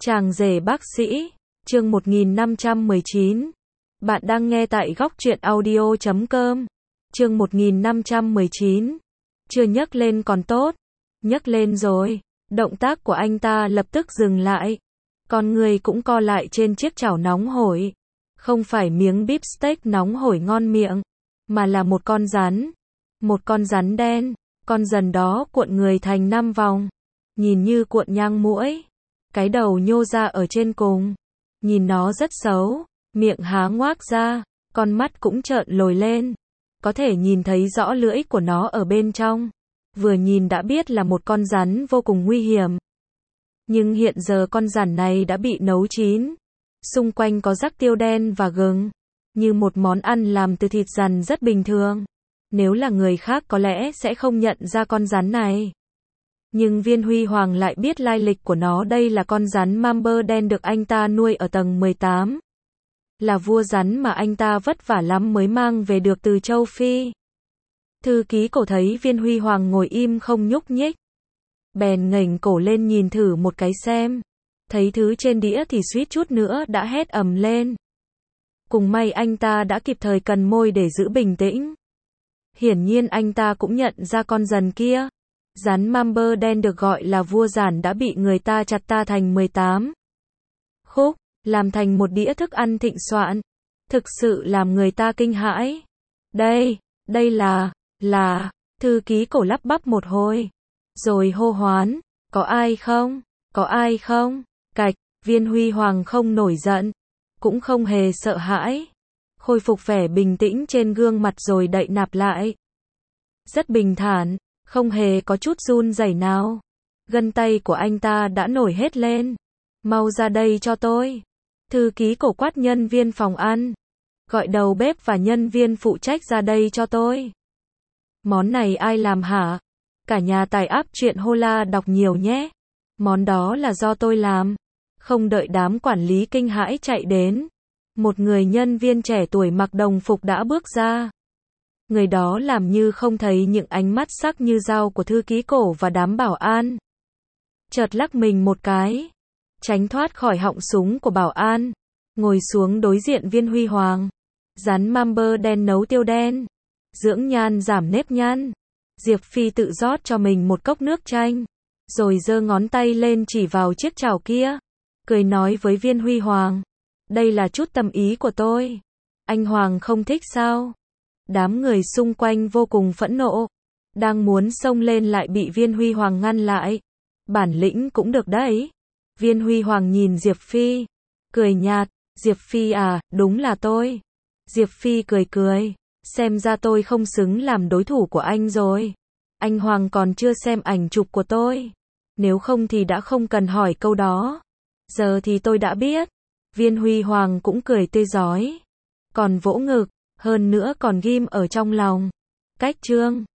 Chàng rể bác sĩ, chương 1519. Bạn đang nghe tại góc truyện audio.com. Chương 1519. Chưa nhấc lên còn tốt. Nhấc lên rồi. Động tác của anh ta lập tức dừng lại. Con người cũng co lại trên chiếc chảo nóng hổi. Không phải miếng beef steak nóng hổi ngon miệng, mà là một con rắn. Một con rắn đen. Con rắn đó cuộn người thành 5 vòng. Nhìn như cuộn nhang muỗi. Cái đầu nhô ra ở trên cùng. Nhìn nó rất xấu. Miệng há ngoác ra. Con mắt cũng trợn lồi lên. Có thể nhìn thấy rõ lưỡi của nó ở bên trong. Vừa nhìn đã biết là một con rắn vô cùng nguy hiểm. Nhưng hiện giờ con rắn này đã bị nấu chín. Xung quanh có rắc tiêu đen và gừng. Như một món ăn làm từ thịt rắn rất bình thường. Nếu là người khác có lẽ sẽ không nhận ra con rắn này. Nhưng Viên Huy Hoàng lại biết lai lịch của nó. Đây là con rắn Mamber đen được anh ta nuôi ở tầng 18. Là vua rắn mà anh ta vất vả lắm mới mang về được từ châu Phi. Thư ký cổ thấy Viên Huy Hoàng ngồi im không nhúc nhích. Bèn ngẩng cổ lên nhìn thử một cái xem. Thấy thứ trên đĩa thì suýt chút nữa đã hét ầm lên. Cùng may anh ta đã kịp thời cần môi để giữ bình tĩnh. Hiển nhiên anh ta cũng nhận ra con rắn kia. Rắn Mamber đen được gọi là vua rắn đã bị người ta chặt ta thành 18 khúc, làm thành một đĩa thức ăn thịnh soạn. Thực sự làm người ta kinh hãi. Đây là, thư ký cổ lắp bắp một hồi. Rồi hô hoán, có ai không? Có ai không? Cạch, Viên Huy Hoàng không nổi giận, cũng không hề sợ hãi. Khôi phục vẻ bình tĩnh trên gương mặt rồi đậy nạp lại. Rất bình thản, không hề có chút run rẩy nào. Gân tay của anh ta đã nổi hết lên. Mau ra đây cho tôi. Thư ký cổ quát nhân viên phòng ăn. Gọi đầu bếp và nhân viên phụ trách ra đây cho tôi. Món này ai làm hả? Cả nhà tải app truyện Hola đọc nhiều nhé. Món đó là do tôi làm. Không đợi đám quản lý kinh hãi chạy đến. Một người nhân viên trẻ tuổi mặc đồng phục đã bước ra. Người đó làm như không thấy những ánh mắt sắc như dao của thư ký cổ và đám bảo an. Chợt lắc mình một cái. Tránh thoát khỏi họng súng của bảo an. Ngồi xuống đối diện Viên Huy Hoàng. Rắn Mamber đen nấu tiêu đen. Dưỡng nhan giảm nếp nhăn. Diệp Phi tự rót cho mình một cốc nước chanh. Rồi giơ ngón tay lên chỉ vào chiếc chảo kia. Cười nói với Viên Huy Hoàng. Đây là chút tâm ý của tôi. Anh Hoàng không thích sao? Đám người xung quanh vô cùng phẫn nộ. Đang muốn xông lên lại bị Viên Huy Hoàng ngăn lại. Bản lĩnh cũng được đấy. Viên Huy Hoàng nhìn Diệp Phi. Cười nhạt. Diệp Phi à, đúng là tôi. Diệp Phi cười. Xem ra tôi không xứng làm đối thủ của anh rồi. Anh Hoàng còn chưa xem ảnh chụp của tôi. Nếu không thì đã không cần hỏi câu đó. Giờ thì tôi đã biết. Viên Huy Hoàng cũng cười tươi rói. Còn vỗ ngực. Hơn nữa còn ghim ở trong lòng. Cách trương.